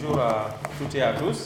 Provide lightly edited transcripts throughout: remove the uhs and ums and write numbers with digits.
Bonjour à toutes et à tous.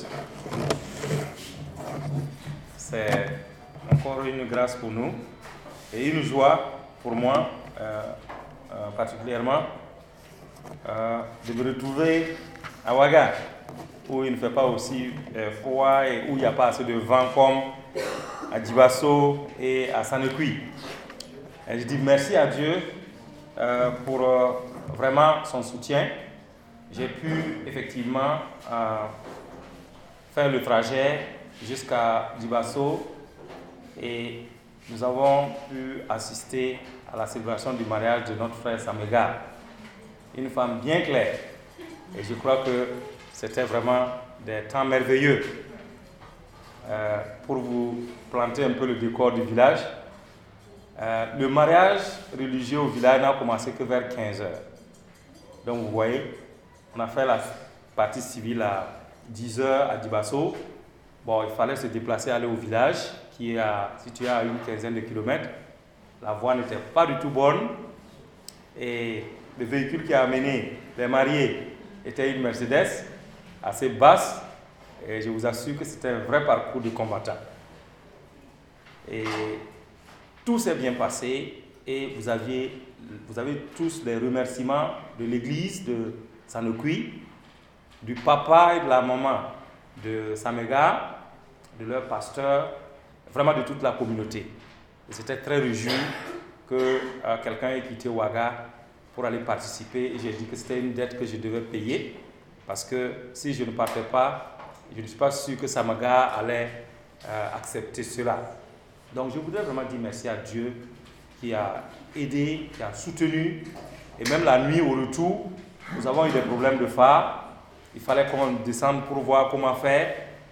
C'est encore une grâce pour nous et une joie pour moi particulièrement de me retrouver à Ouaga, où il ne fait pas aussi froid et où il n'y a pas assez de vent comme à Dibasso et à Sanekui. Et je dis merci à Dieu pour vraiment son soutien. J'ai pu effectivement faire le trajet jusqu'à Dibasso et nous avons pu assister à la célébration du mariage de notre frère Samega, une femme bien claire. Et je crois que c'était vraiment des temps merveilleux. Pour vous planter un peu le décor du village, le mariage religieux au village n'a commencé que vers 15h. Donc vous voyez, on a fait la partie civile à 10h à Dibasso. Bon, il fallait se déplacer, aller au village qui est situé à une quinzaine de kilomètres. La voie n'était pas du tout bonne et le véhicule qui a amené les mariés était une Mercedes assez basse et je vous assure que c'était un vrai parcours de combattant. Et tout s'est bien passé et vous avez tous les remerciements de l'église de Sanekui, du papa et de la maman de Samega, de leur pasteur, vraiment de toute la communauté. Et c'était très réjoui que quelqu'un ait quitté Ouaga pour aller participer. Et j'ai dit que c'était une dette que je devais payer parce que si je ne partais pas, je ne suis pas sûr que Samega allait accepter cela. Donc je voudrais vraiment dire merci à Dieu qui a aidé, qui a soutenu. Et même la nuit au retour, nous avons eu des problèmes de phare. Il fallait qu'on descende pour voir comment faire.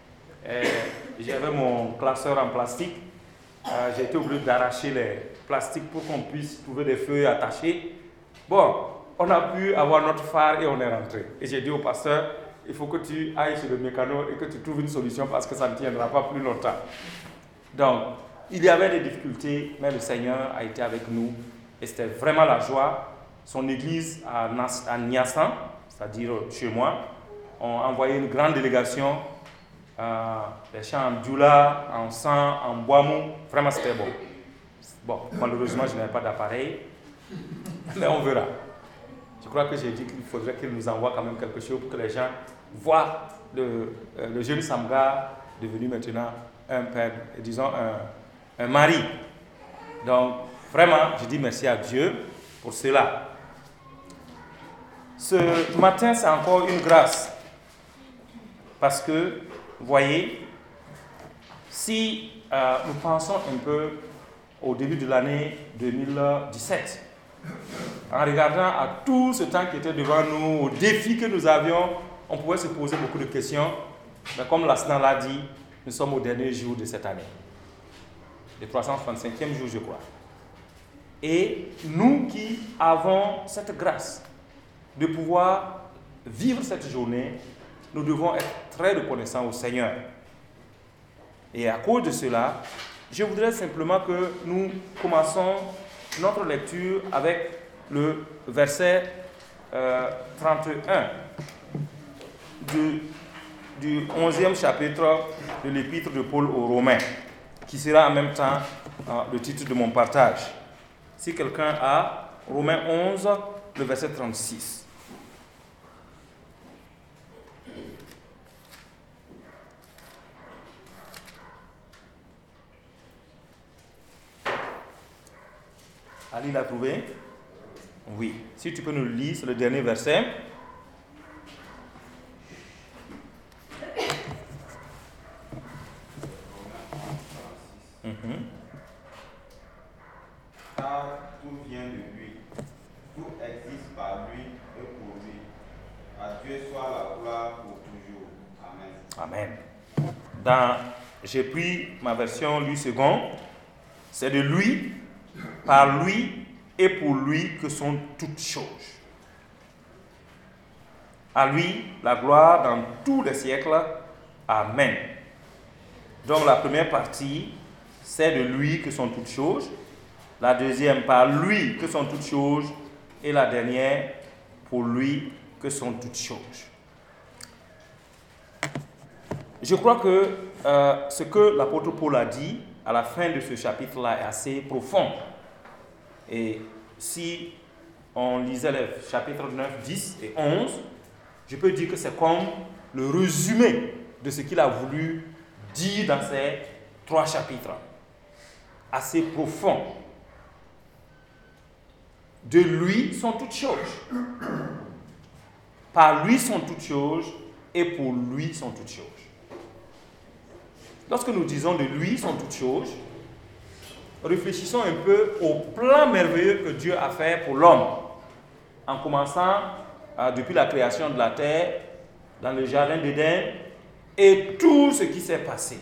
J'avais mon classeur en plastique. J'ai été obligé d'arracher les plastiques pour qu'on puisse trouver des feuilles attachées. Bon, on a pu avoir notre phare et on est rentré. Et j'ai dit au pasteur, il faut que tu ailles chez le mécano et que tu trouves une solution parce que ça ne tiendra pas plus longtemps. Donc, il y avait des difficultés, mais le Seigneur a été avec nous et c'était vraiment la joie. Son église à Niassan, c'est-à-dire chez moi, ont envoyé une grande délégation, des chants en djoula, en sang, en boamou. Vraiment, c'était bon. Bon, malheureusement, je n'avais pas d'appareil, mais on verra. Je crois que j'ai dit qu'il faudrait qu'il nous envoie quand même quelque chose pour que les gens voient le jeune Samga devenu maintenant un père, disons un mari. Donc, vraiment, je dis merci à Dieu pour cela. Ce matin, c'est encore une grâce. Parce que, vous voyez, si nous pensons un peu au début de l'année 2017, en regardant à tout ce temps qui était devant nous, aux défis que nous avions, on pouvait se poser beaucoup de questions. Mais comme l'Asna l'a dit, nous sommes au dernier jour de cette année. Le 335e jour, je crois. Et nous qui avons cette grâce de pouvoir vivre cette journée, nous devons être très reconnaissants au Seigneur. Et à cause de cela, je voudrais simplement que nous commençons notre lecture avec le verset 31 du 11e chapitre de l'épître de Paul aux Romains, qui sera en même temps le titre de mon partage. Si quelqu'un a Romains 11, le verset 36. Ali l'a trouvé? Oui. Si tu peux nous le lire, c'est le dernier verset. Car tout vient de lui, tout existe par lui et pour lui. À Dieu soit la gloire pour toujours. Amen. Amen. J'ai pris ma version Louis II. C'est de lui, par lui et pour lui que sont toutes choses. À lui, la gloire dans tous les siècles. Amen. Donc la première partie, c'est de lui que sont toutes choses. La deuxième, par lui que sont toutes choses. Et la dernière, pour lui que sont toutes choses. je crois que ce que l'apôtre Paul a dit à la fin de ce chapitre-là est assez profond. Et si on lisait les chapitres 9, 10 et 11, je peux dire que c'est comme le résumé de ce qu'il a voulu dire dans ces 3 chapitres. Assez profond. De lui sont toutes choses. Par lui sont toutes choses et pour lui sont toutes choses. Lorsque nous disons de lui sont toutes choses, réfléchissons un peu au plan merveilleux que Dieu a fait pour l'homme, en commençant depuis la création de la terre, dans le jardin d'Éden, et tout ce qui s'est passé.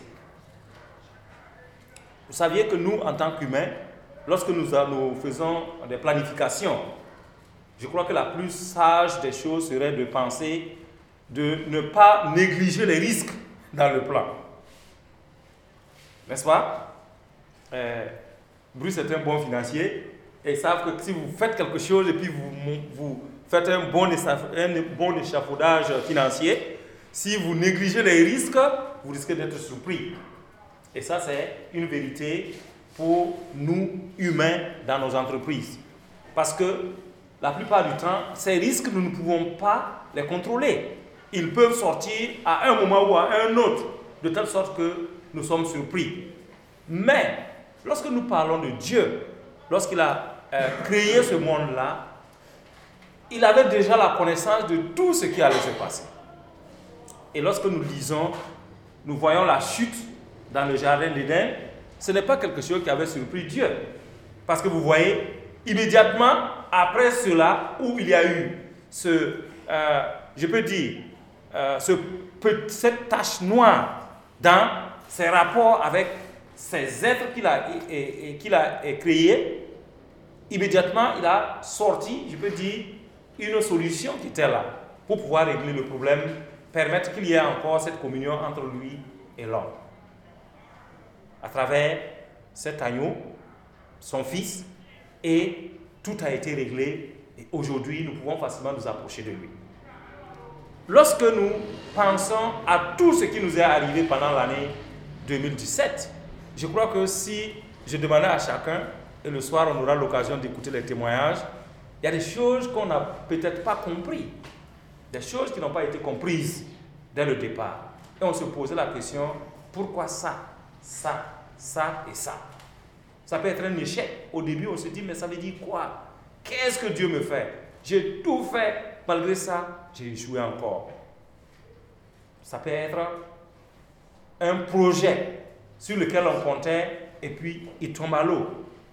Vous saviez que nous, en tant qu'humains, lorsque nous faisons des planifications, je crois que la plus sage des choses serait de penser de ne pas négliger les risques dans le plan. N'est-ce pas? Bruce est un bon financier et ils savent que si vous faites quelque chose et puis vous faites un bon échafaudage financier, si vous négligez les risques, vous risquez d'être surpris. Et ça, c'est une vérité pour nous, humains, dans nos entreprises. Parce que la plupart du temps, ces risques, nous ne pouvons pas les contrôler. Ils peuvent sortir à un moment ou à un autre, de telle sorte que nous sommes surpris. Mais, lorsque nous parlons de Dieu, lorsqu'il a créé ce monde-là, il avait déjà la connaissance de tout ce qui allait se passer. Et lorsque nous lisons, nous voyons la chute dans le jardin d'Éden, ce n'est pas quelque chose qui avait surpris Dieu. Parce que vous voyez, immédiatement après cela, où il y a eu cette tache noire dans ses rapports avec ces êtres qu'il a créés, immédiatement il a sorti, une solution qui était là pour pouvoir régler le problème, permettre qu'il y ait encore cette communion entre lui et l'homme. À travers cet agneau, son fils, et tout a été réglé. Et aujourd'hui, nous pouvons facilement nous approcher de lui. Lorsque nous pensons à tout ce qui nous est arrivé pendant l'année 2017, je crois que si je demandais à chacun, et le soir on aura l'occasion d'écouter les témoignages, il y a des choses qu'on n'a peut-être pas compris, des choses qui n'ont pas été comprises dès le départ. Et on se posait la question, pourquoi ça et ça? Ça peut être un échec. Au début, on se dit, mais ça veut dire quoi? Qu'est-ce que Dieu me fait? J'ai tout fait, malgré ça, j'ai échoué encore. Ça peut être un projet sur lequel on comptait et puis il tombe à l'eau.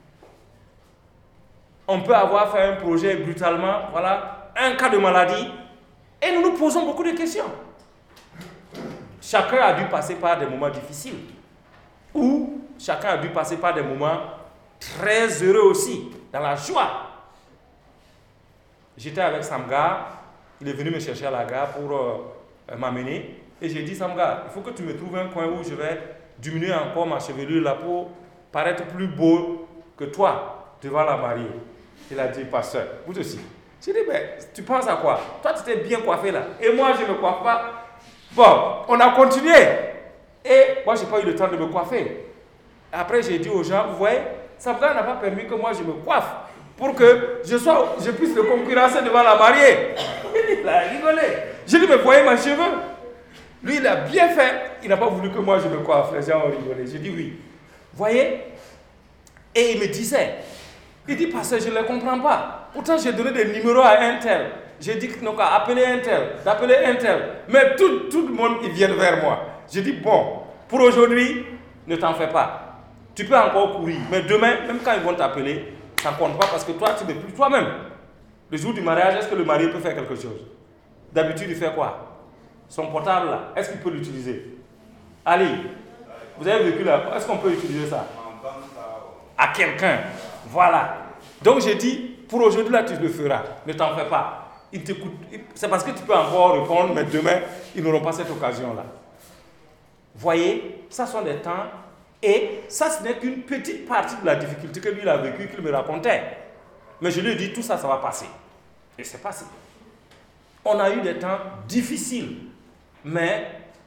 On peut avoir fait un projet brutalement, voilà, un cas de maladie, et nous nous posons beaucoup de questions. Chacun a dû passer par des moments difficiles, ou chacun a dû passer par des moments très heureux aussi, dans la joie. J'étais avec Samgar, il est venu me chercher à la gare pour m'amener, et j'ai dit, Samgar, il faut que tu me trouves un coin où je vais diminuer encore ma chevelure là pour paraître plus beau que toi devant la mariée. Il a dit, pasteur, vous aussi. J'ai dit, mais tu penses à quoi? Toi, tu t'es bien coiffé là, et moi, je ne me coiffe pas. Bon, on a continué. Et moi, je n'ai pas eu le temps de me coiffer. Après, j'ai dit aux gens, vous voyez, Samgar n'a pas permis que moi, je me coiffe pour que je puisse le concurrencer devant la mariée. Il a rigolé. J'ai dit, mais voyez mes cheveux. Lui, il a bien fait. Il n'a pas voulu que moi, je me coiffe. Les gens ont rigolé. J'ai dit, oui. Voyez? Et il me disait, il dit, parce que je ne les comprends pas. Pourtant, j'ai donné des numéros à un tel. J'ai dit qu'on a appelé un tel, d'appeler un tel. Mais tout le monde, ils viennent vers moi. J'ai dit, bon, pour aujourd'hui, ne t'en fais pas. Tu peux encore courir. Mais demain, même quand ils vont t'appeler, ça ne compte pas parce que toi, tu n'es plus toi-même. Le jour du mariage, est-ce que le marié peut faire quelque chose? D'habitude, il fait quoi? Son portable là, est-ce qu'il peut l'utiliser? Ali, vous avez vécu là, est-ce qu'on peut utiliser ça? À quelqu'un. Voilà. Donc j'ai dit, pour aujourd'hui là, tu le feras. Ne t'en fais pas. Il t'écoute. C'est parce que tu peux encore répondre, mais demain, ils n'auront pas cette occasion-là. Voyez, ça sont des temps, et ça, ce n'est qu'une petite partie de la difficulté que lui, il a vécu, qu'il me racontait. Mais je lui ai dit, tout ça, ça va passer. Et c'est passé. On a eu des temps difficiles, mais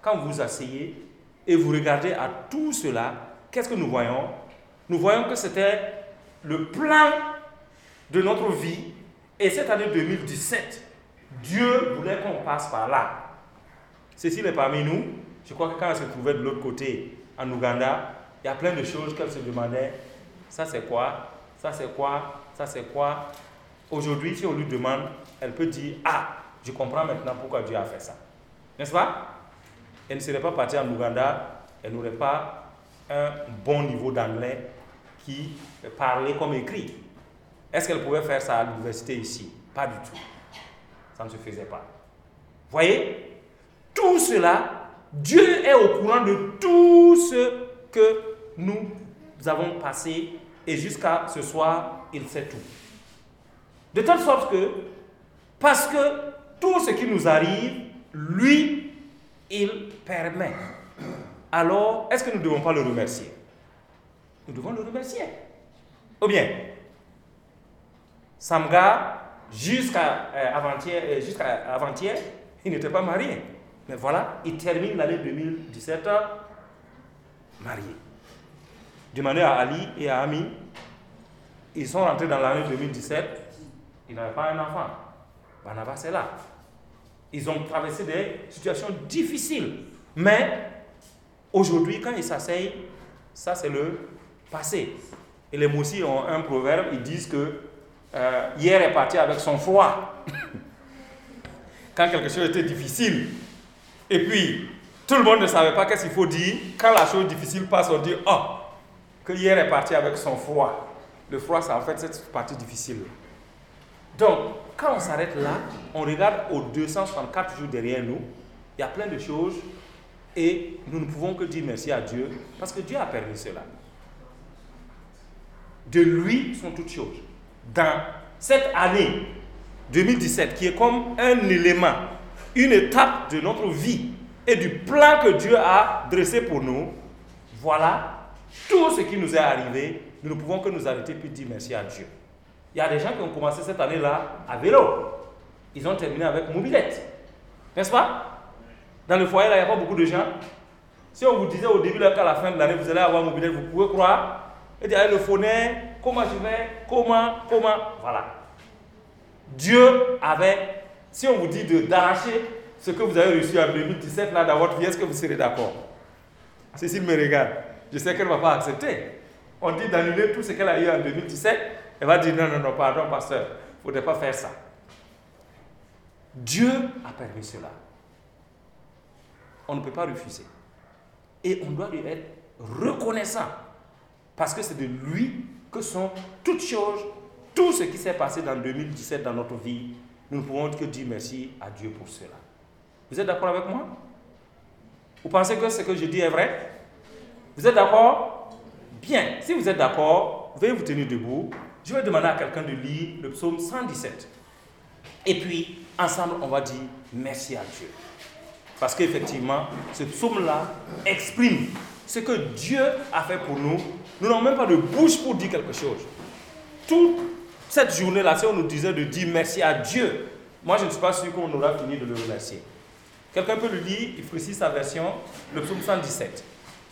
quand vous vous asseyez et vous regardez à tout cela, qu'est-ce que nous voyons? Nous voyons que c'était le plan de notre vie. Et cette année 2017, Dieu voulait qu'on passe par là. Cécile est parmi nous. Je crois que quand elle se trouvait de l'autre côté, en Ouganda, il y a plein de choses qu'elle se demandait. Ça c'est quoi? Ça c'est quoi? Ça c'est quoi? Aujourd'hui, si on lui demande, elle peut dire, ah, je comprends maintenant pourquoi Dieu a fait ça. N'est-ce pas? Elle ne serait pas partie en Ouganda, elle n'aurait pas un bon niveau d'anglais qui parlait comme écrit. Est-ce qu'elle pouvait faire ça à l'université ici? Pas du tout. Ça ne se faisait pas. Voyez? Tout cela, Dieu est au courant de tout ce que nous avons passé et jusqu'à ce soir, il sait tout. De telle sorte que, parce que tout ce qui nous arrive, lui, il permet. Alors, est-ce que nous ne devons pas le remercier? Nous devons le remercier. Ou bien, Samgar, jusqu'à avant-hier, il n'était pas marié. Mais voilà, il termine l'année 2017 marié. Demandez à Ali et à Ami, ils sont rentrés dans l'année 2017, ils n'avaient pas un enfant. Barnabas est là. Ils ont traversé des situations difficiles. Mais aujourd'hui, quand ils s'asseyent, ça c'est le passé. Et les Moussis ont un proverbe, ils disent que hier est parti avec son froid. Quand quelque chose était difficile, et puis tout le monde ne savait pas qu'est-ce qu'il faut dire, quand la chose difficile passe, on dit, oh, que hier est parti avec son froid. Le froid, c'est en fait cette partie difficile. Donc, quand on s'arrête là, on regarde aux 264 jours derrière nous, il y a plein de choses et nous ne pouvons que dire merci à Dieu parce que Dieu a permis cela. De lui sont toutes choses. Dans cette année 2017, qui est comme un élément, une étape de notre vie et du plan que Dieu a dressé pour nous, voilà tout ce qui nous est arrivé. Nous ne pouvons que nous arrêter et dire merci à Dieu. Il y a des gens qui ont commencé cette année-là à vélo. Ils ont terminé avec mobilette. N'est-ce pas? Dans le foyer, là, il n'y a pas beaucoup de gens. Si on vous disait au début, là, qu'à la fin de l'année, vous allez avoir mobilette, vous pouvez croire. Et dire, le phoné, comment je vais, comment, voilà. Dieu avait, si on vous dit d'arracher ce que vous avez reçu en 2017, là, dans votre vie, est-ce que vous serez d'accord? Cécile me regarde. Je sais qu'elle ne va pas accepter. On dit d'annuler tout ce qu'elle a eu en 2017. Elle va dire, non, pardon, pasteur, il ne faudrait pas faire ça. Dieu a permis cela. On ne peut pas refuser. Et on doit lui être reconnaissant. Parce que c'est de lui que sont toutes choses, tout ce qui s'est passé dans 2017 dans notre vie. Nous ne pouvons que dire merci à Dieu pour cela. Vous êtes d'accord avec moi? Vous pensez que ce que je dis est vrai? Vous êtes d'accord? Bien. Si vous êtes d'accord, veuillez vous tenir debout. Je vais demander à quelqu'un de lire le psaume 117. Et puis, ensemble, on va dire merci à Dieu. Parce qu'effectivement, ce psaume-là exprime ce que Dieu a fait pour nous. Nous n'avons même pas de bouche pour dire quelque chose. Toute cette journée-là, si on nous disait de dire merci à Dieu, moi je ne suis pas sûr qu'on aura fini de le remercier. Quelqu'un peut le lire, il précise sa version, le psaume 117.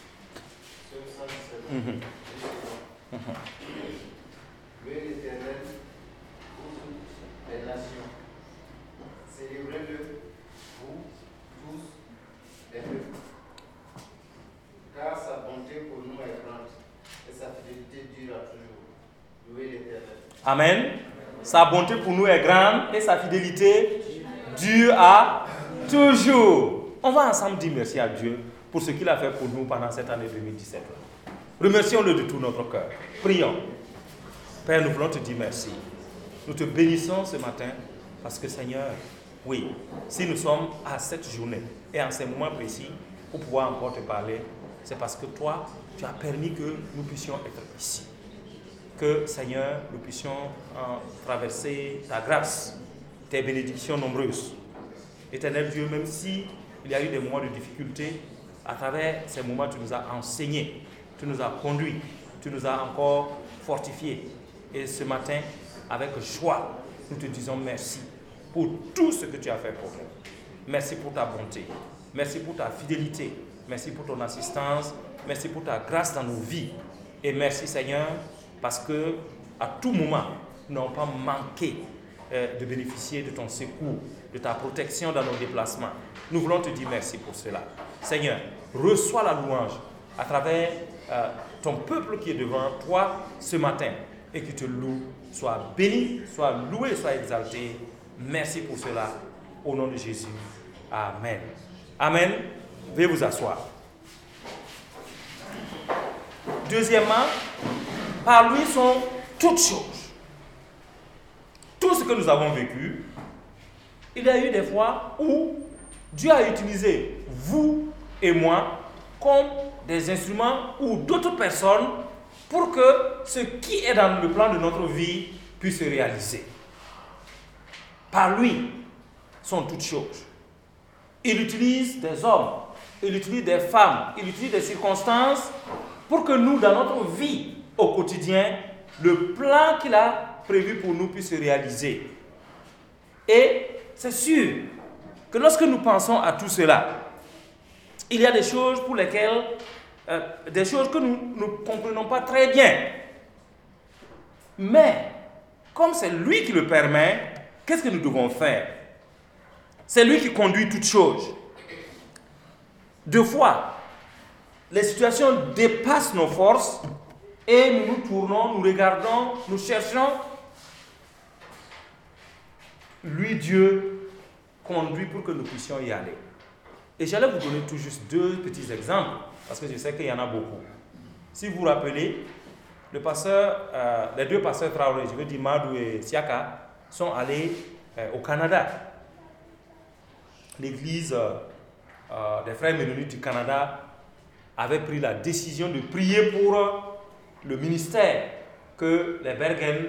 Psaume 117. Louez l'Éternel, vous toutes les nations. Célébrez-le, vous tous les peuples. Car sa bonté pour nous est grande et sa fidélité dure à toujours. Louez l'Éternel. Amen. Sa bonté pour nous est grande et sa fidélité dure à toujours. On va ensemble dire merci à Dieu pour ce qu'il a fait pour nous pendant cette année 2017. Remercions-le de tout notre cœur. Prions. Père, nous voulons te dire merci. Nous te bénissons ce matin parce que Seigneur, oui, si nous sommes à cette journée et en ces moments précis pour pouvoir encore te parler, c'est parce que toi, tu as permis que nous puissions être ici. Que Seigneur, nous puissions traverser ta grâce, tes bénédictions nombreuses. Éternel Dieu, même si il y a eu des moments de difficulté, à travers ces moments, tu nous as enseigné, tu nous as conduits, tu nous as encore fortifiés. Et ce matin, avec joie, nous te disons merci pour tout ce que tu as fait pour nous. Merci pour ta bonté. Merci pour ta fidélité. Merci pour ton assistance. Merci pour ta grâce dans nos vies. Et merci Seigneur, parce que à tout moment, nous n'avons pas manqué de bénéficier de ton secours, de ta protection dans nos déplacements. Nous voulons te dire merci pour cela. Seigneur, reçois la louange à travers ton peuple qui est devant toi ce matin et qui te loue. Sois béni, sois loué, sois exalté. Merci pour cela. Au nom de Jésus. Amen. Amen. Veuillez vous asseoir. Deuxièmement, par lui sont toutes choses. Tout ce que nous avons vécu, il y a eu des fois où Dieu a utilisé vous et moi comme des instruments ou d'autres personnes pour que ce qui est dans le plan de notre vie puisse se réaliser. Par lui sont toutes choses. Il utilise des hommes, il utilise des femmes, il utilise des circonstances pour que nous, dans notre vie au quotidien, le plan qu'il a prévu pour nous puisse se réaliser. Et c'est sûr que lorsque nous pensons à tout cela, il y a des choses pour lesquelles, des choses que nous ne comprenons pas très bien. Mais, comme c'est lui qui le permet, qu'est-ce que nous devons faire? C'est lui qui conduit toutes choses. Deux fois, les situations dépassent nos forces et nous nous tournons, nous regardons, nous cherchons. Lui, Dieu, conduit pour que nous puissions y aller. Et j'allais vous donner tout juste deux petits exemples, parce que je sais qu'il y en a beaucoup. Si vous vous rappelez, les deux pasteurs Traoré, je veux dire Madou et Siaka, sont allés au Canada. L'église des frères ménonites du Canada avait pris la décision de prier pour le ministère que les Bergen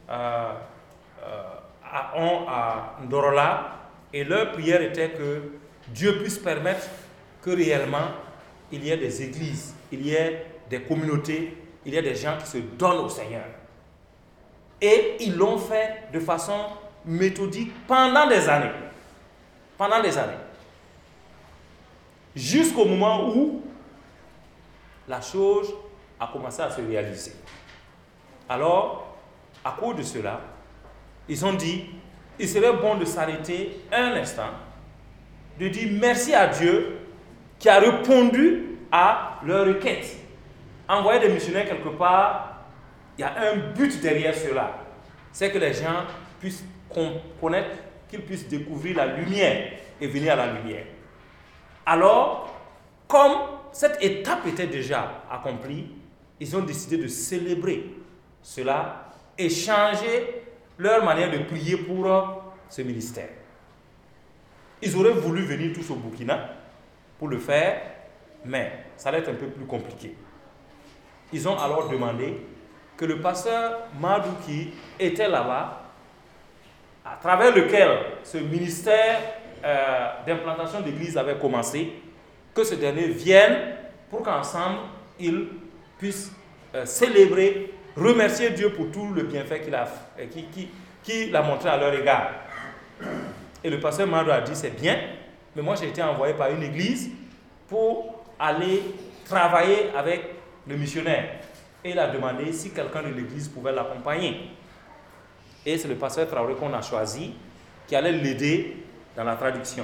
ont à Ndorola, et leur prière était que Dieu puisse permettre que réellement il y ait des églises, il y ait des communautés, il y ait des gens qui se donnent au Seigneur. Et ils l'ont fait de façon méthodique pendant des années. Pendant des années. Jusqu'au moment où la chose a commencé à se réaliser. Alors, à cause de cela, ils ont dit, il serait bon de s'arrêter un instant, de dire merci à Dieu qui a répondu à leur requête. Envoyer des missionnaires quelque part, il y a un but derrière cela. C'est que les gens puissent connaître, qu'ils puissent découvrir la lumière et venir à la lumière. Alors, comme cette étape était déjà accomplie, ils ont décidé de célébrer cela et changer leur manière de prier pour ce ministère. Ils auraient voulu venir tous au Burkina pour le faire, mais ça allait être un peu plus compliqué. Ils ont alors demandé que le pasteur Madou qui était là-bas, à travers lequel ce ministère d'implantation d'église avait commencé, que ce dernier vienne pour qu'ensemble ils puissent célébrer, remercier Dieu pour tout le bienfait qu'il a montré à leur égard. Et le pasteur Madou a dit, c'est bien, mais moi j'ai été envoyé par une église pour aller travailler avec le missionnaire. Et il a demandé si quelqu'un de l'église pouvait l'accompagner. Et c'est le pasteur Traoré qu'on a choisi, qui allait l'aider dans la traduction.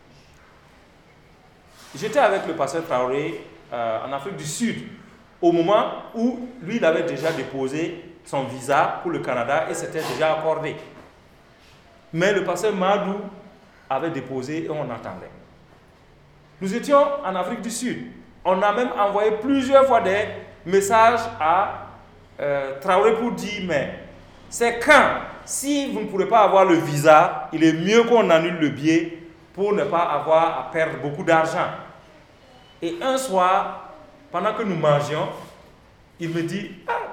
J'étais avec le pasteur Traoré en Afrique du Sud, au moment où lui, il avait déjà déposé son visa pour le Canada et c'était déjà accordé. Mais le pasteur Madou avait déposé et on attendait. Nous étions en Afrique du Sud. On a même envoyé plusieurs fois des messages à Traoré pour dire, mais c'est quand, si vous ne pourrez pas avoir le visa, il est mieux qu'on annule le billet pour ne pas avoir à perdre beaucoup d'argent. Et un soir, pendant que nous mangions, il me dit,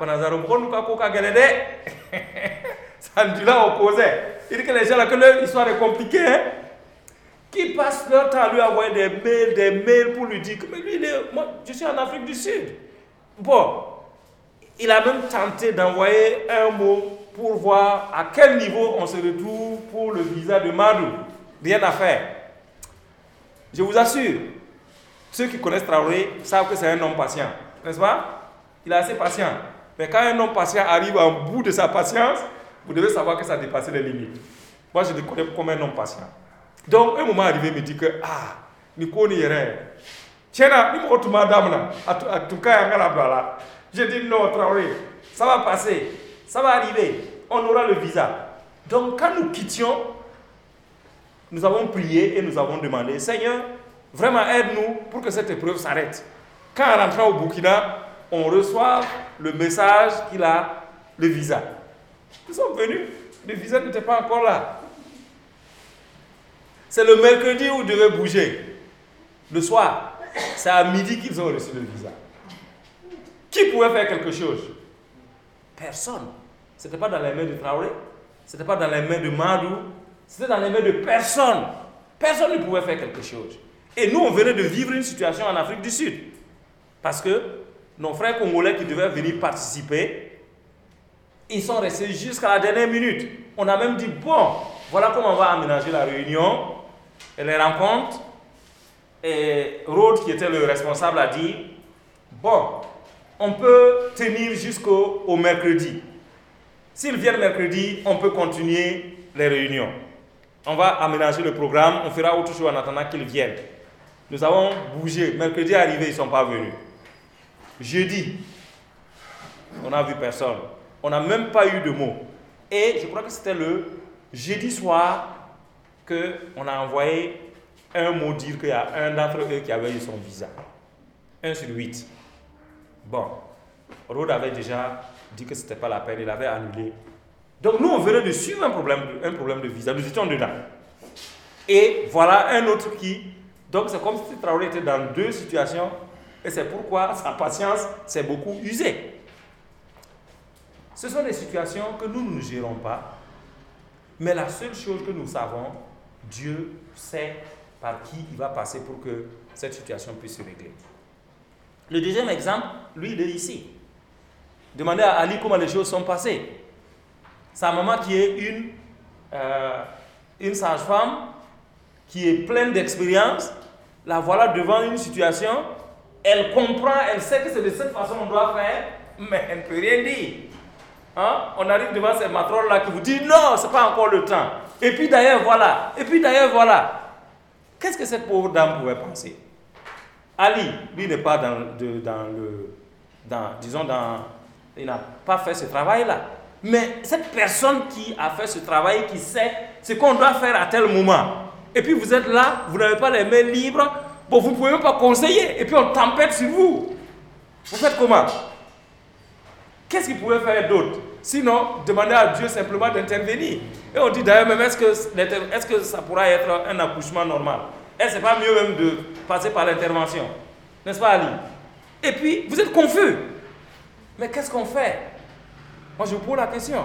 ça nous dit là on causait. Il dit que les gens là, que leur histoire est compliquée, hein? Qui passent leur temps à lui envoyer des mails pour lui dire que mais lui, moi, je suis en Afrique du Sud. Bon, il a même tenté d'envoyer un mot pour voir à quel niveau on se retrouve pour le visa de Madou. Rien à faire. Je vous assure, ceux qui connaissent Traoré savent que c'est un homme patient. N'est-ce pas? Il est assez patient. Mais quand un homme patient arrive au bout de sa patience, vous devez savoir que ça a dépassé les limites. Moi, je le connais comme un homme patient. Donc, un moment arrivé, il me dit que, Nico n'y est rien. Tiens, il me retrouve madame, à tout cas, là. Je dis non, Traoré, ça va passer, ça va arriver, on aura le visa. Donc, quand nous quittions, nous avons prié et nous avons demandé, Seigneur, vraiment aide-nous pour que cette épreuve s'arrête. Quand en rentrant au Burkina, on reçoit le message qu'il a le visa. Nous sommes venus, le visa n'était pas encore là. C'est le mercredi où ils devaient bouger. Le soir, c'est à midi qu'ils ont reçu le visa. Qui pouvait faire quelque chose? Personne. Ce n'était pas dans les mains de Traoré, ce n'était pas dans les mains de Madou, c'était dans les mains de personne. Personne ne pouvait faire quelque chose. Et nous, on venait de vivre une situation en Afrique du Sud. Parce que nos frères congolais qui devaient venir participer, ils sont restés jusqu'à la dernière minute. On a même dit, bon, voilà comment on va aménager la réunion et les rencontres. Et Rhodes, qui était le responsable, a dit, bon, on peut tenir jusqu'au mercredi. S'ils viennent mercredi, on peut continuer les réunions. On va aménager le programme, on fera autre chose en attendant qu'ils viennent. Nous avons bougé. Mercredi arrivé, ils ne sont pas venus. Jeudi, on n'a vu personne. On n'a même pas eu de mots. Et je crois que c'était le jeudi soir qu'on a envoyé un mot dire qu'il y a un d'entre eux qui avait eu son visa. 1 sur 8. Bon, Rhodes avait déjà dit que ce n'était pas la peine, il avait annulé. Donc nous, on venait de suivre un problème de visa, nous étions dedans. Et voilà un autre qui... Donc c'est comme si Traoré était dans deux situations, et c'est pourquoi sa patience s'est beaucoup usée. Ce sont des situations que nous ne gérons pas, mais la seule chose que nous savons, Dieu sait par qui il va passer pour que cette situation puisse se régler. Le deuxième exemple, lui, il est ici. Demandez à Ali comment les choses sont passées. Sa maman qui est une sage-femme, qui est pleine d'expérience, la voilà devant une situation, elle comprend, elle sait que c'est de cette façon qu'on doit faire, mais elle ne peut rien dire. Hein? On arrive devant ces matrones-là qui vous disent non, ce n'est pas encore le temps. Et puis d'ailleurs, voilà. Et puis d'ailleurs, voilà. Qu'est-ce que cette pauvre dame pouvait penser? Ali, lui, n'est pas il n'a pas fait ce travail-là. Mais cette personne qui a fait ce travail, qui sait ce qu'on doit faire à tel moment. Et puis vous êtes là, vous n'avez pas les mains libres, bon, vous ne pouvez même pas conseiller. Et puis on tempête sur vous. Vous faites comment? Qu'est-ce qu'il pouvait faire d'autre? Sinon, demander à Dieu simplement d'intervenir. Et on dit d'ailleurs, même est-ce que ça pourra être un accouchement normal? Est-ce que ce n'est pas mieux même de passer par l'intervention? N'est-ce pas, Ali? Et puis, vous êtes confus. Mais qu'est-ce qu'on fait? Moi, je vous pose la question.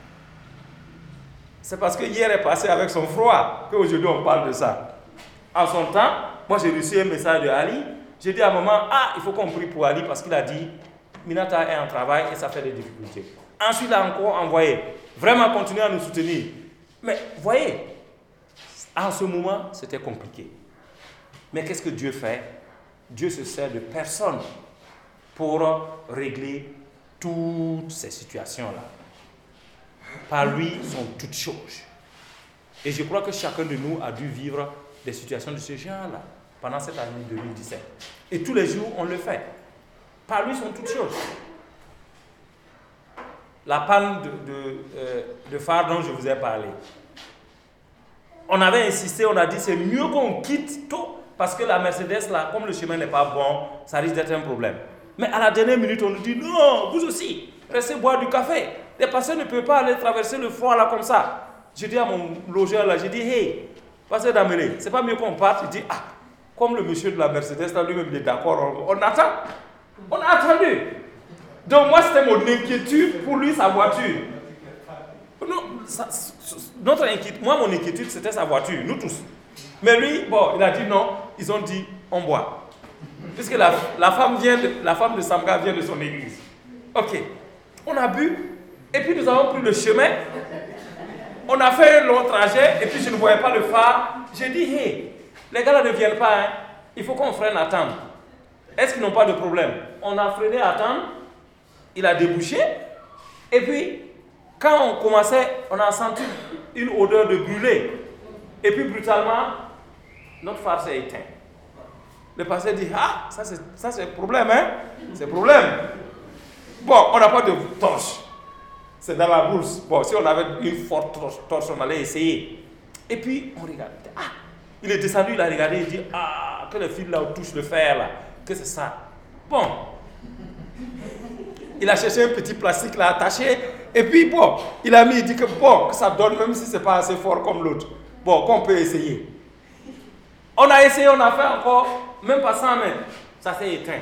C'est parce que hier est passé avec son froid qu'aujourd'hui on parle de ça. En son temps, moi j'ai reçu un message de Ali. J'ai dit à maman, il faut qu'on prie pour Ali parce qu'il a dit, Minata est en travail et ça fait des difficultés. Ensuite, il a encore envoyé, vraiment continuer à nous soutenir. Mais voyez, en ce moment, c'était compliqué. Mais qu'est-ce que Dieu fait? Dieu se sert de personne pour régler toutes ces situations-là. Par lui sont toutes choses. Et je crois que chacun de nous a dû vivre des situations de ce genre-là pendant cette année 2017. Et tous les jours, on le fait. Par lui sont toutes choses. La panne de phare dont je vous ai parlé. On avait insisté, on a dit c'est mieux qu'on quitte tôt parce que la Mercedes, là, comme le chemin n'est pas bon, ça risque d'être un problème. Mais à la dernière minute, on nous dit non, vous aussi, restez boire du café. Les passeurs ne peuvent pas aller traverser le froid là comme ça. Je dis à mon logeur là, j'ai dit hey, passeur d'Amélé, c'est pas mieux qu'on parte? Il dit comme le monsieur de la Mercedes là lui-même il est d'accord, on attend. On a attendu. Donc moi c'était mon inquiétude pour lui, sa voiture. Non, moi mon inquiétude c'était sa voiture, nous tous. Mais lui, bon, il a dit non, ils ont dit on boit. Puisque la femme de Samga vient de son église. Ok, on a bu, et puis nous avons pris le chemin. On a fait un long trajet, et puis je ne voyais pas le phare. J'ai dit, hey, Les gars là ne viennent pas, hein. Il faut qu'on freine à attendre. Est-ce qu'ils n'ont pas de problème? On a freiné à attendre, il a débouché, et puis, quand on commençait, on a senti une odeur de brûlé. Et puis, brutalement, notre phare s'est éteint. Le pasteur dit, ah, ça c'est le problème, hein? C'est le problème. Bon, on n'a pas de torche. C'est dans la bourse. Bon, si on avait une forte torche, on allait essayer. Et puis, on regarde. Ah, il est descendu, il a regardé, il dit, ah, que le fil là où touche le fer là, que c'est ça. Bon. Il a cherché un petit plastique là attaché. Et puis, bon, il a mis, il dit que bon, que ça donne, même si c'est pas assez fort comme l'autre. Bon, qu'on peut essayer. On a essayé, on a fait encore, même pas 100 mètres. Ça s'est éteint.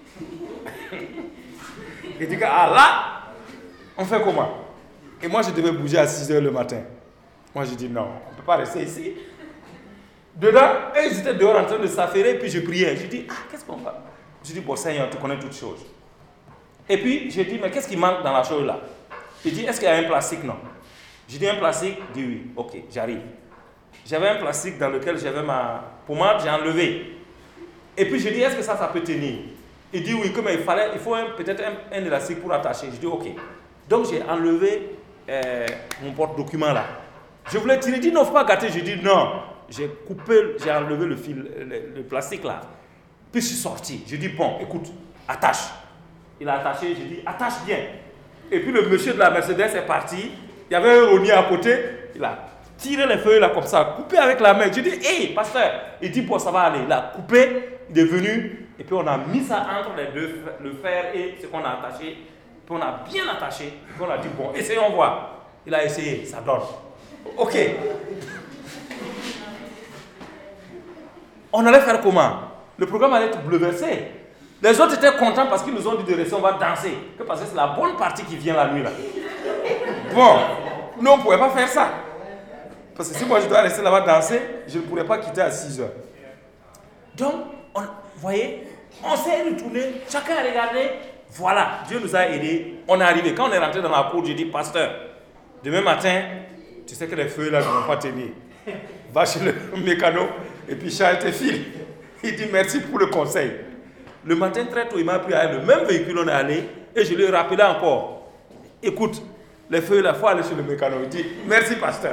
Il dit que, ah là, on fait comment? Et moi, je devais bouger à 6 h le matin. Moi, je dis non, on ne peut pas rester ici. Dedans, eux, ils étaient dehors en train de s'affairer, puis je priais. Je dis, ah, qu'est-ce qu'on va? Je dis, bon, Seigneur, tu connais toutes choses. Et puis, je dis, mais qu'est-ce qui manque dans la chose là? Il dit, est-ce qu'il y a un plastique? Non. Je dis, un plastique? Il dit, oui. Ok, j'arrive. J'avais un plastique dans lequel j'avais ma pommade, j'ai enlevé. Et puis, je dis, est-ce que ça peut tenir? Il dit, oui, comme il faut peut-être un élastique pour attacher. Je dis, ok. Donc, j'ai enlevé mon porte-document là. Je voulais tirer, il dit, non, il ne faut pas gâter. Je dis, non. J'ai enlevé le fil, le plastique là. Puis, je suis sorti. Je dis, bon, écoute, attache. Il a attaché, je dis, attache bien. Et puis, le monsieur de la Mercedes est parti. Il y avait un rognier à côté. Il a tiré les feuilles là comme ça, coupé avec la main. Je dis, hé, pasteur. Il dit, bon, ça va aller. Il a coupé, il est venu. Et puis, on a mis ça entre les deux, le fer et ce qu'on a attaché. Puis, on a bien attaché. Puis, on a dit, bon, essayons voir. Il a essayé, ça donne. Ok. On allait faire comment? Le programme allait être bouleversé. Les autres étaient contents parce qu'ils nous ont dit de rester, on va danser. Parce que c'est la bonne partie qui vient la nuit là. Bon, nous on ne pouvait pas faire ça. Parce que si moi je dois rester là-bas danser, je ne pourrais pas quitter à 6 h. Donc, vous voyez, on s'est retourné, chacun a regardé. Voilà, Dieu nous a aidés. On est arrivé. Quand on est rentré dans la cour, j'ai dit, pasteur, demain matin, tu sais que les feux là ne vont pas tenir. Va chez le mécano et puis charge tes fils. Il dit merci pour le conseil. Le matin très tôt, il m'a pris à le même véhicule, on est allé et je lui ai rappelé encore. Écoute, les feux là, il faut aller chez le mécano. Il dit merci pasteur.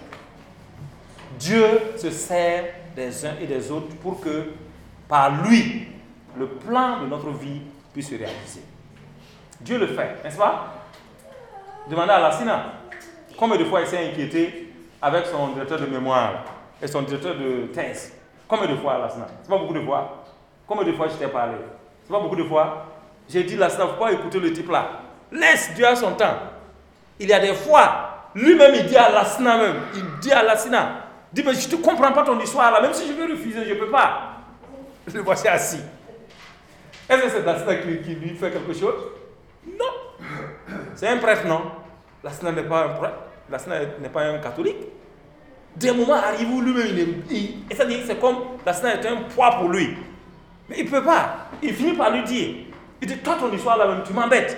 Dieu se sert des uns et des autres pour que par lui, le plan de notre vie puisse se réaliser. Dieu le fait, n'est-ce pas? Demandez à Lassina. Combien de fois il s'est inquiété avec son directeur de mémoire et son directeur de thèse? Combien de fois, Lassina? C'est pas beaucoup de fois. Combien de fois je t'ai parlé? C'est pas beaucoup de fois. J'ai dit, Lassina, il ne faut pas écouter le type là. Laisse Dieu à son temps. Il y a des fois, lui-même il dit à Lassina même, il dit à Lassina, dit, mais je ne te comprends pas ton histoire là, même si je veux refuser, je ne peux pas. Le voici assis. Est-ce que c'est Lassina qui lui fait quelque chose? Non. C'est un prêtre, non? Lassina n'est pas un prêtre. Lassina n'est pas un catholique. Des moments arrivent où lui-même, c'est-à-dire c'est comme Lassina est un poids pour lui. Mais il ne peut pas. Il finit par lui dire, il dit, toi ton histoire là même, tu m'embêtes.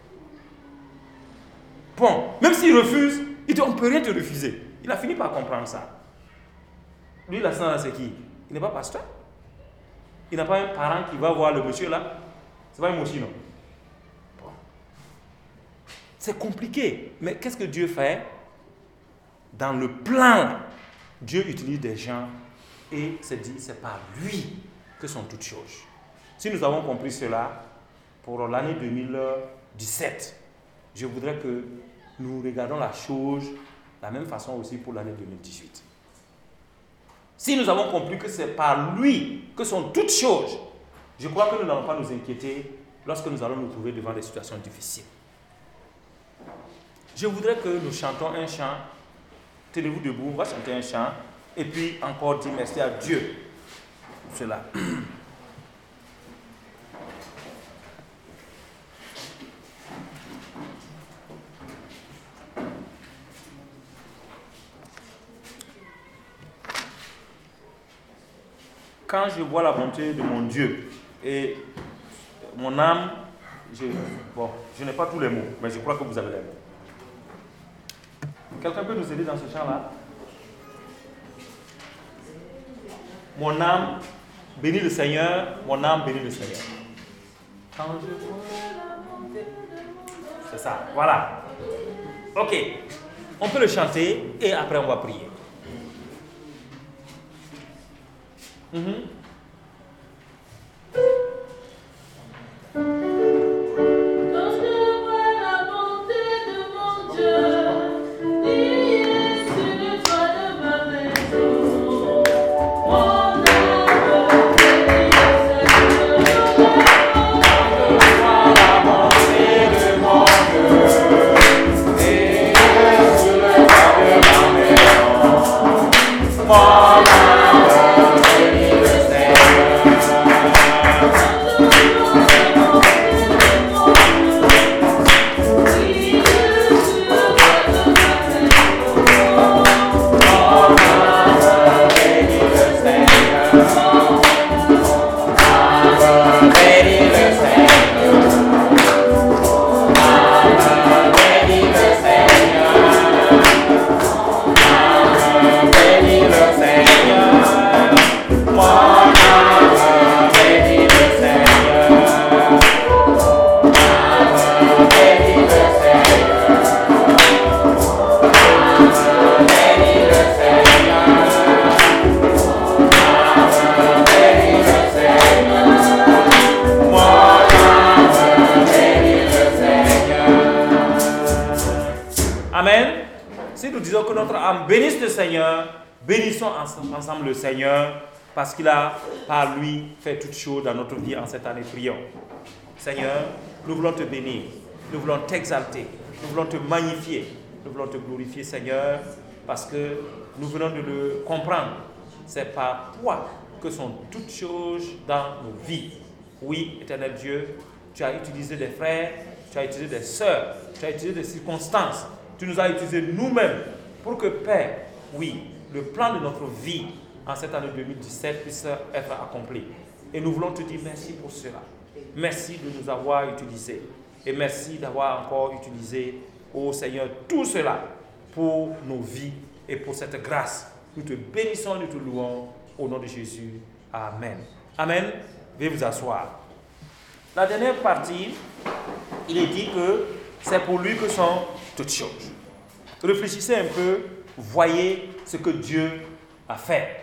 Bon, même s'il refuse, il dit, on ne peut rien te refuser. Il a fini par comprendre ça. Lui, Lassina là, c'est qui? Il n'est pas pasteur. Il n'a pas un parent qui va voir le monsieur là. C'est pas un mochi, non? Bon. C'est compliqué. Mais qu'est-ce que Dieu fait? Dans le plan, Dieu utilise des gens et se dit, c'est par lui que sont toutes choses. Si nous avons compris cela, pour l'année 2017, je voudrais que nous regardions la chose de la même façon aussi pour l'année 2018. Si nous avons compris que c'est par lui que sont toutes choses, je crois que nous n'allons pas nous inquiéter lorsque nous allons nous trouver devant des situations difficiles. Je voudrais que nous chantons un chant. Tenez-vous debout, on va chanter un chant et puis encore dire merci à Dieu pour cela. Quand je vois la bonté de mon Dieu et mon âme, je n'ai pas tous les mots, mais je crois que vous avez les mots. Quelqu'un peut nous aider dans ce chant-là? mon âme bénit le Seigneur, mon âme bénit le Seigneur. Quand je vois la bonté de mon Dieu. C'est ça, voilà. Ok, on peut le chanter et après on va prier. Bénisse le Seigneur, bénissons ensemble le Seigneur, parce qu'il a, par lui, fait toutes choses dans notre vie en cette année. Prions. Seigneur, nous voulons te bénir, nous voulons t'exalter, nous voulons te magnifier, nous voulons te glorifier, Seigneur, parce que nous venons de le comprendre. C'est par toi que sont toutes choses dans nos vies. Oui, éternel Dieu, tu as utilisé des frères, tu as utilisé des sœurs, tu as utilisé des circonstances, tu nous as utilisé nous-mêmes pour que, Père, oui, le plan de notre vie en cette année 2017 puisse être accompli. Et nous voulons te dire merci pour cela. Merci de nous avoir utilisés. Et merci d'avoir encore utilisé, ô Seigneur, tout cela pour nos vies et pour cette grâce. Nous te bénissons et nous te louons au nom de Jésus. Amen. Amen. Veuillez vous asseoir. La dernière partie, il est dit que c'est pour lui que sont toutes choses. Réfléchissez un peu, voyez ce que Dieu a fait.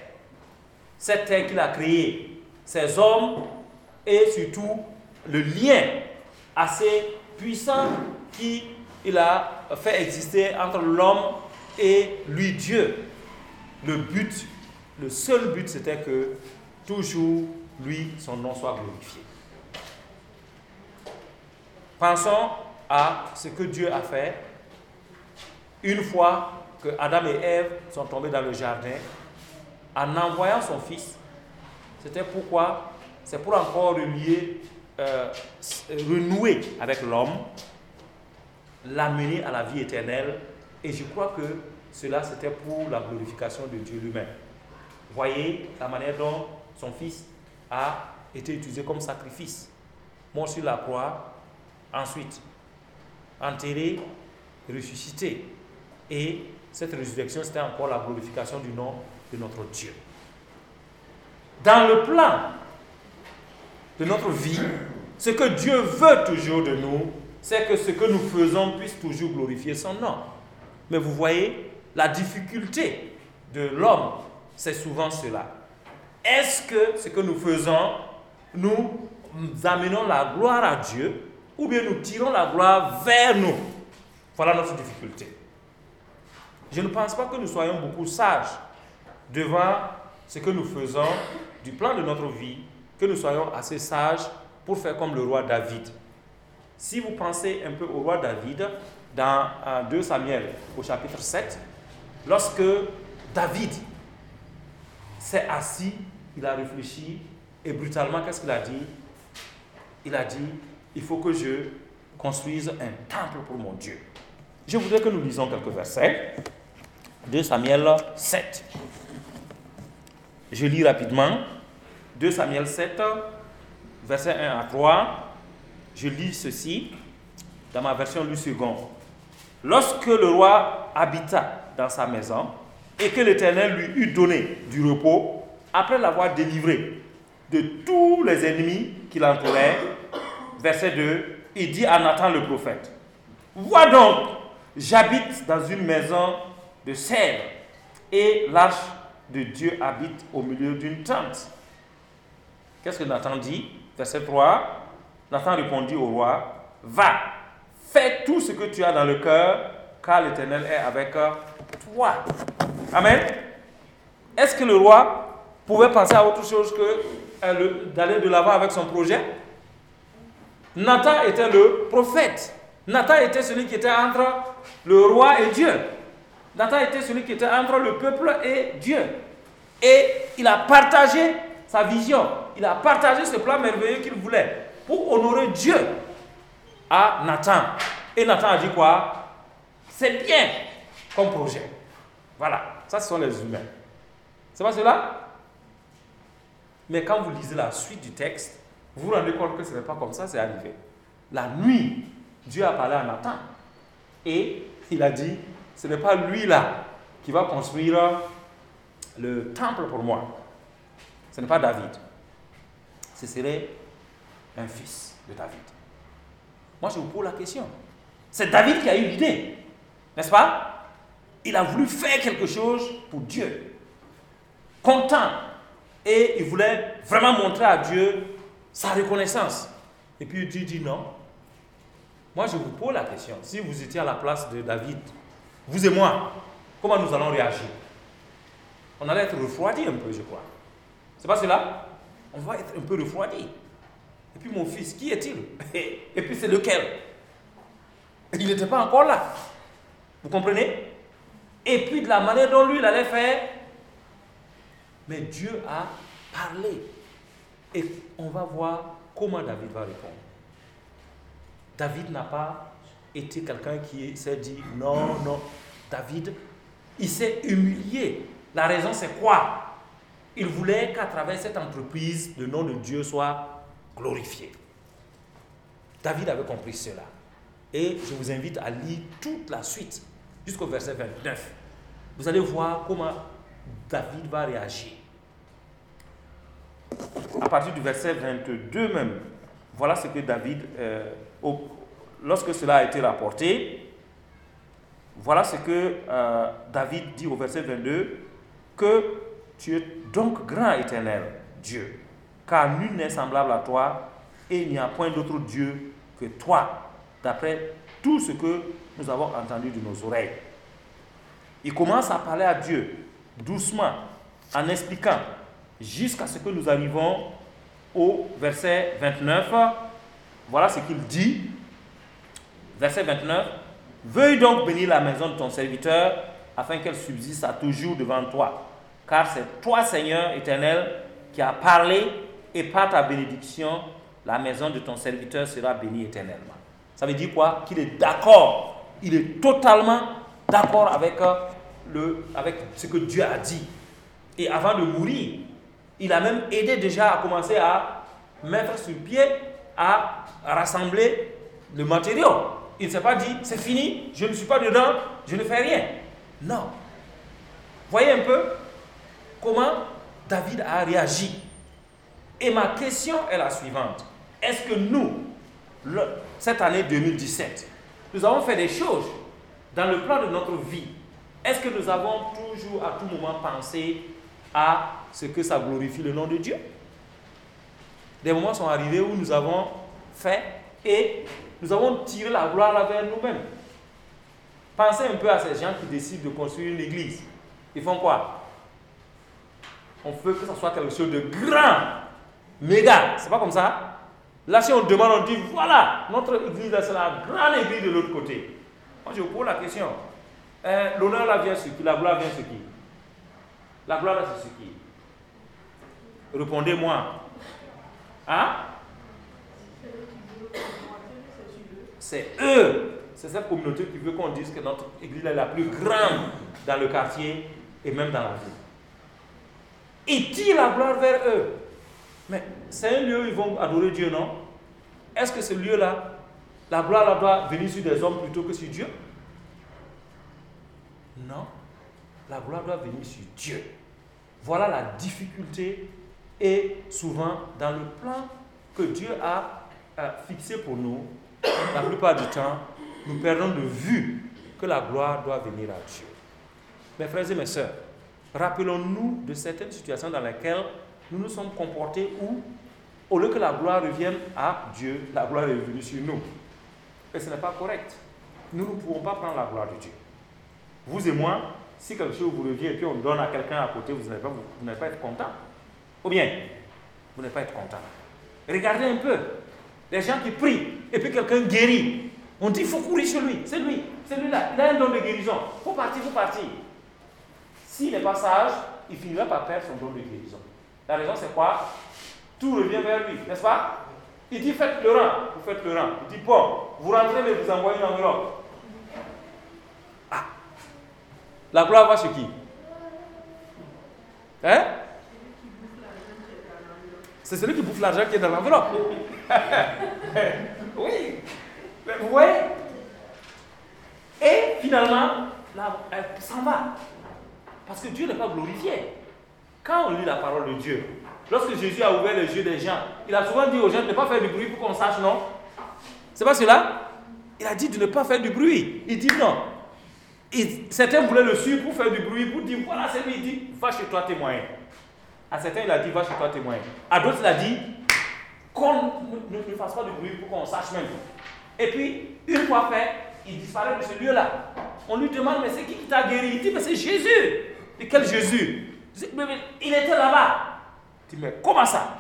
Cette terre qu'il a créée, ces hommes et surtout le lien assez puissant qu'il a fait exister entre l'homme et lui, Dieu. Le but, le seul but, c'était que toujours lui, son nom soit glorifié. Pensons à ce que Dieu a fait une fois que Adam et Ève sont tombés dans le jardin, en envoyant son fils. C'était pourquoi, c'est pour encore renouer avec l'homme, l'amener à la vie éternelle. Et je crois que cela, c'était pour la glorification de Dieu lui-même. Voyez la manière dont son fils a été utilisé comme sacrifice. Mort sur la croix, ensuite enterré, ressuscité. Et cette résurrection, c'était encore la glorification du nom de notre Dieu. Dans le plan de notre vie, ce que Dieu veut toujours de nous, c'est que ce que nous faisons puisse toujours glorifier son nom. Mais vous voyez, la difficulté de l'homme, c'est souvent cela. Est-ce que ce que nous faisons, nous amenons la gloire à Dieu, ou bien nous tirons la gloire vers nous? Voilà notre difficulté. Je ne pense pas que nous soyons beaucoup sages devant ce que nous faisons du plan de notre vie, que nous soyons assez sages pour faire comme le roi David. Si vous pensez un peu au roi David, dans 2 Samuel au chapitre 7, lorsque David s'est assis, il a réfléchi et brutalement, qu'est-ce qu'il a dit? Il a dit, il faut que je construise un temple pour mon Dieu. Je voudrais que nous lisons quelques versets. 2 Samuel 7. Je lis rapidement. 2 Samuel 7, versets 1 à 3. Je lis ceci dans ma version Louis II. Lorsque le roi habita dans sa maison et que l'Éternel lui eut donné du repos, après l'avoir délivré de tous les ennemis qui l'entouraient, verset 2, il dit à Nathan le prophète, « Vois donc, j'habite dans une maison de cèdre et l'arche de Dieu habite au milieu d'une tente. » Qu'est-ce que Nathan dit? Verset 3, Nathan répondit au roi, « Va, fais tout ce que tu as dans le cœur, car l'Éternel est avec toi. » Amen. Est-ce que le roi pouvait penser à autre chose que d'aller de l'avant avec son projet? Nathan était le prophète. Nathan était celui qui était entre le roi et Dieu. Nathan était celui qui était entre le peuple et Dieu. Et il a partagé sa vision. Il a partagé ce plan merveilleux qu'il voulait pour honorer Dieu à Nathan. Et Nathan a dit quoi? C'est bien comme projet. Voilà, ça ce sont les humains. C'est pas cela? Mais quand vous lisez la suite du texte, vous vous rendez compte que ce n'est pas comme ça, c'est arrivé. La nuit, Dieu a parlé à Nathan. Et il a dit, ce n'est pas lui là qui va construire le temple pour moi. Ce n'est pas David. Ce serait un fils de David. Moi, je vous pose la question. C'est David qui a eu l'idée, n'est-ce pas? Il a voulu faire quelque chose pour Dieu. Content. Et il voulait vraiment montrer à Dieu sa reconnaissance. Et puis Dieu dit non. Moi, je vous pose la question. Si vous étiez à la place de David, vous et moi, comment nous allons réagir? On allait être refroidi un peu, je crois. C'est pas cela? On va être un peu refroidi. Et puis mon fils, qui est-il? Et puis c'est lequel? Il n'était pas encore là. Vous comprenez? Et puis de la manière dont lui, il allait faire. Mais Dieu a parlé. Et on va voir comment David va répondre. David n'a pas été quelqu'un qui s'est dit non, non. David, il s'est humilié. La raison, c'est quoi? Il voulait qu'à travers cette entreprise, le nom de Dieu soit glorifié. David avait compris cela. Et je vous invite à lire toute la suite, jusqu'au verset 29. Vous allez voir comment David va réagir. À partir du verset 22 même, voilà ce que David, lorsque cela a été rapporté, voilà ce que David dit au verset 22, que tu es donc grand, Éternel, Dieu, car nul n'est semblable à toi, et il n'y a point d'autre Dieu que toi, d'après tout ce que nous avons entendu de nos oreilles. Il commence à parler à Dieu, doucement, en expliquant, jusqu'à ce que nous arrivons au verset 29. Voilà ce qu'il dit. Verset 29. Veuille donc bénir la maison de ton serviteur, afin qu'elle subsiste à toujours devant toi. Car c'est toi, Seigneur éternel, qui as parlé, et par ta bénédiction, la maison de ton serviteur sera bénie éternellement. Ça veut dire quoi? Qu'il est d'accord. Il est totalement d'accord avec ce que Dieu a dit. Et avant de mourir, il a même aidé déjà à commencer à mettre sur pied, à rassembler le matériau. Il ne s'est pas dit, c'est fini, je ne suis pas dedans, je ne fais rien. Non. Voyez un peu comment David a réagi. Et ma question est la suivante. Est-ce que nous, cette année 2017, nous avons fait des choses dans le plan de notre vie? Est-ce que nous avons toujours à tout moment pensé à ce que ça glorifie le nom de Dieu? Des moments sont arrivés où nous avons fait et nous avons tiré la gloire vers nous-mêmes. Pensez un peu à ces gens qui décident de construire une église. Ils font quoi? On veut que ça soit quelque chose de grand, méga. C'est pas comme ça? Là, si on demande, on dit voilà, notre église, c'est la grande église de l'autre côté. Moi, je vous pose la question. L'honneur là vient sur qui? La gloire vient sur qui? La gloire là, c'est sur qui? Répondez-moi. Hein? C'est eux. C'est cette communauté qui veut qu'on dise que notre église est la plus grande dans le quartier et même dans la ville. Ils tirent la gloire vers eux. Mais c'est un lieu où ils vont adorer Dieu, non? Est-ce que ce lieu-là, la gloire là doit venir sur des hommes plutôt que sur Dieu? Non. La gloire doit venir sur Dieu. Voilà la difficulté et souvent dans le plan que Dieu a fixé pour nous, la plupart du temps, nous perdons de vue que la gloire doit venir à Dieu. Mes frères et mes sœurs, rappelons-nous de certaines situations dans lesquelles nous nous sommes comportés où, au lieu que la gloire revienne à Dieu, la gloire est venue sur nous. Et ce n'est pas correct. Nous ne pouvons pas prendre la gloire de Dieu. Vous et moi, si quelque chose vous revient et puis on donne à quelqu'un à côté, vous n'allez pas être content. Ou bien, vous n'allez pas être content. Regardez un peu. Les gens qui prient et puis quelqu'un guérit. On dit, il faut courir chez lui. C'est lui. C'est lui-là. Il a un don de guérison. Il faut partir, S'il n'est pas sage, il finira par perdre son don de guérison. La raison, c'est quoi? Tout revient vers lui, n'est-ce pas? Il dit, faites le rang. Vous faites le rang. Il dit, bon, vous rentrez, mais vous envoyez une enveloppe. Ah! La gloire va chez qui? Hein? C'est celui qui bouffe l'argent qui est dans l'enveloppe. Oui. Mais vous voyez? Et finalement, elle s'en va. Parce que Dieu n'est pas glorifié. Quand on lit la parole de Dieu, lorsque Jésus a ouvert les yeux des gens, il a souvent dit aux gens de ne pas faire du bruit pour qu'on sache, non? C'est pas cela? Il a dit de ne pas faire du bruit. Il dit non. Certains voulaient le suivre pour faire du bruit, pour dire voilà, c'est lui. Il dit va chez toi témoigner. À certains, il a dit va chez toi témoigner. À d'autres, il a dit qu'on ne fasse pas de bruit pour qu'on sache même. Et puis, une fois fait, il disparaît de ce lieu-là. On lui demande mais c'est qui t'a guéri? Il dit mais c'est Jésus. Et quel Jésus? Il était là-bas. Il dit mais comment ça?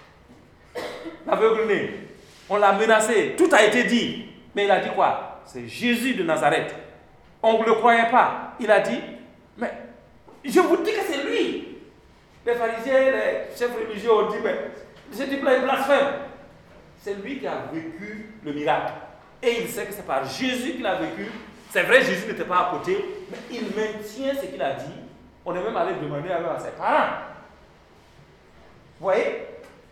L'aveugle né, on l'a menacé, tout a été dit. Mais il a dit quoi? C'est Jésus de Nazareth. On ne le croyait pas. Il a dit, mais je vous dis que c'est lui. Les pharisiens, les chefs religieux ont dit, mais j'ai dit, il blasphème. C'est lui qui a vécu le miracle. Et il sait que c'est par Jésus qu'il a vécu. C'est vrai, Jésus n'était pas à côté, mais il maintient ce qu'il a dit. On est même allé demander à ses parents. Vous voyez?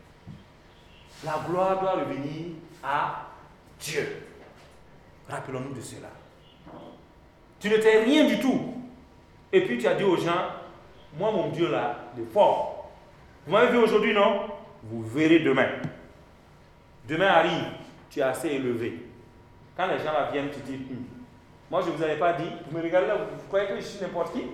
La gloire doit revenir à Dieu. Rappelons-nous de cela. Tu n'étais rien du tout. Et puis tu as dit aux gens, moi mon Dieu là, il est fort. Vous m'avez vu aujourd'hui, non? Vous verrez demain. Demain arrive, tu es assez élevé. Quand les gens là viennent, tu dis, moi je ne vous avais pas dit, vous me regardez là, vous croyez que je suis n'importe qui?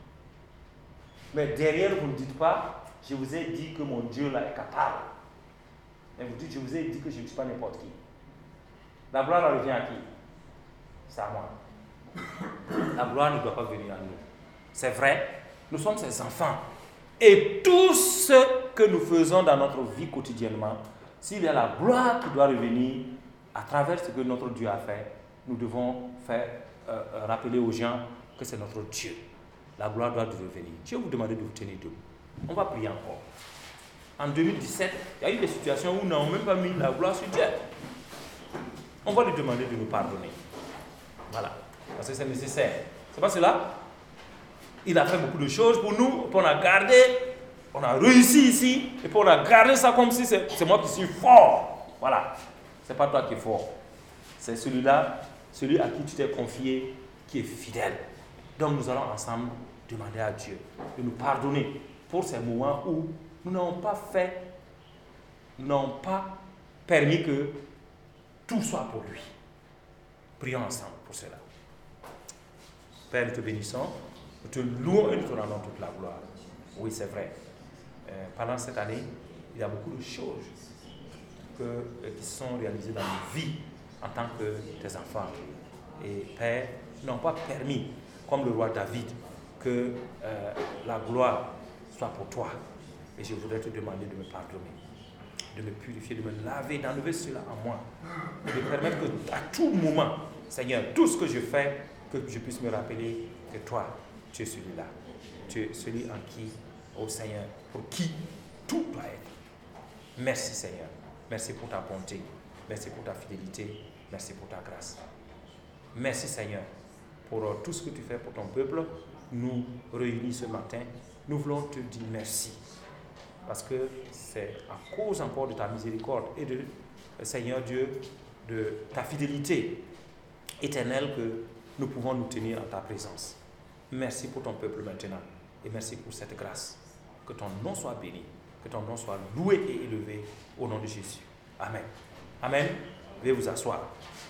Mais derrière, vous ne dites pas, je vous ai dit que mon Dieu là est capable. Et vous dites, je vous ai dit que je ne suis pas n'importe qui. La gloire elle revient à qui? C'est à moi. La gloire ne doit pas venir à nous. C'est vrai, nous sommes ses enfants. Et tout ce que nous faisons dans notre vie quotidiennement, s'il y a la gloire qui doit revenir à travers ce que notre Dieu a fait, nous devons faire rappeler aux gens que c'est notre Dieu. La gloire doit revenir. Je vais vous demander de vous tenir debout. On va prier encore. En 2017, il y a eu des situations où nous n'avons même pas mis la gloire sur Dieu. On va lui demander de nous pardonner. Voilà. Parce que c'est nécessaire. C'est pas cela? Il a fait beaucoup de choses pour nous, puis on a gardé, on a réussi ici, et puis on a gardé ça comme si c'est moi qui suis fort. Voilà. C'est pas toi qui es fort. C'est celui-là, celui à qui tu t'es confié, qui est fidèle. Donc nous allons ensemble demander à Dieu de nous pardonner pour ces moments où nous n'avons pas fait, nous n'avons pas permis que tout soit pour lui. Prions ensemble pour cela. Père, nous te bénissons, nous te louons et nous te rendons toute la gloire. Oui, c'est vrai. Pendant cette année, il y a beaucoup de choses qui sont réalisées dans nos vies en tant que tes enfants. Et Père, nous n'avons pas permis, comme le roi David, que la gloire soit pour toi. Et je voudrais te demander de me pardonner, de me purifier, de me laver, d'enlever cela en moi. Et de permettre que à tout moment, Seigneur, tout ce que je fais, que je puisse me rappeler que toi, tu es celui-là. Tu es celui en qui, ô Seigneur, pour qui tout doit être. Merci Seigneur. Merci pour ta bonté. Merci pour ta fidélité. Merci pour ta grâce. Merci Seigneur pour tout ce que tu fais pour ton peuple. Nous réunis ce matin, nous voulons te dire merci. Parce que c'est à cause encore de ta miséricorde et de, Seigneur Dieu, de ta fidélité éternelle que nous pouvons nous tenir en ta présence. Merci pour ton peuple maintenant et merci pour cette grâce. Que ton nom soit béni, que ton nom soit loué et élevé au nom de Jésus. Amen. Amen. Veuillez vous asseoir.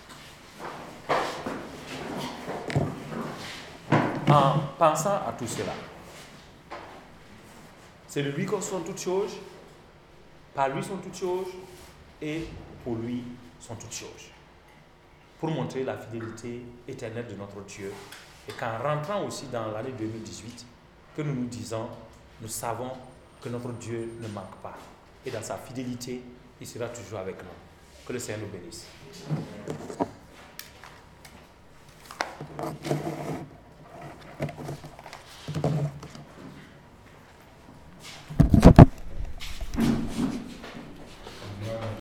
En pensant à tout cela, c'est de lui qu'on sont toutes choses, par lui sont toutes choses, et pour lui sont toutes choses. Pour montrer la fidélité éternelle de notre Dieu, et qu'en rentrant aussi dans l'année 2018, que nous nous disons, nous savons que notre Dieu ne manque pas. Et dans sa fidélité, il sera toujours avec nous. Que le Seigneur nous bénisse.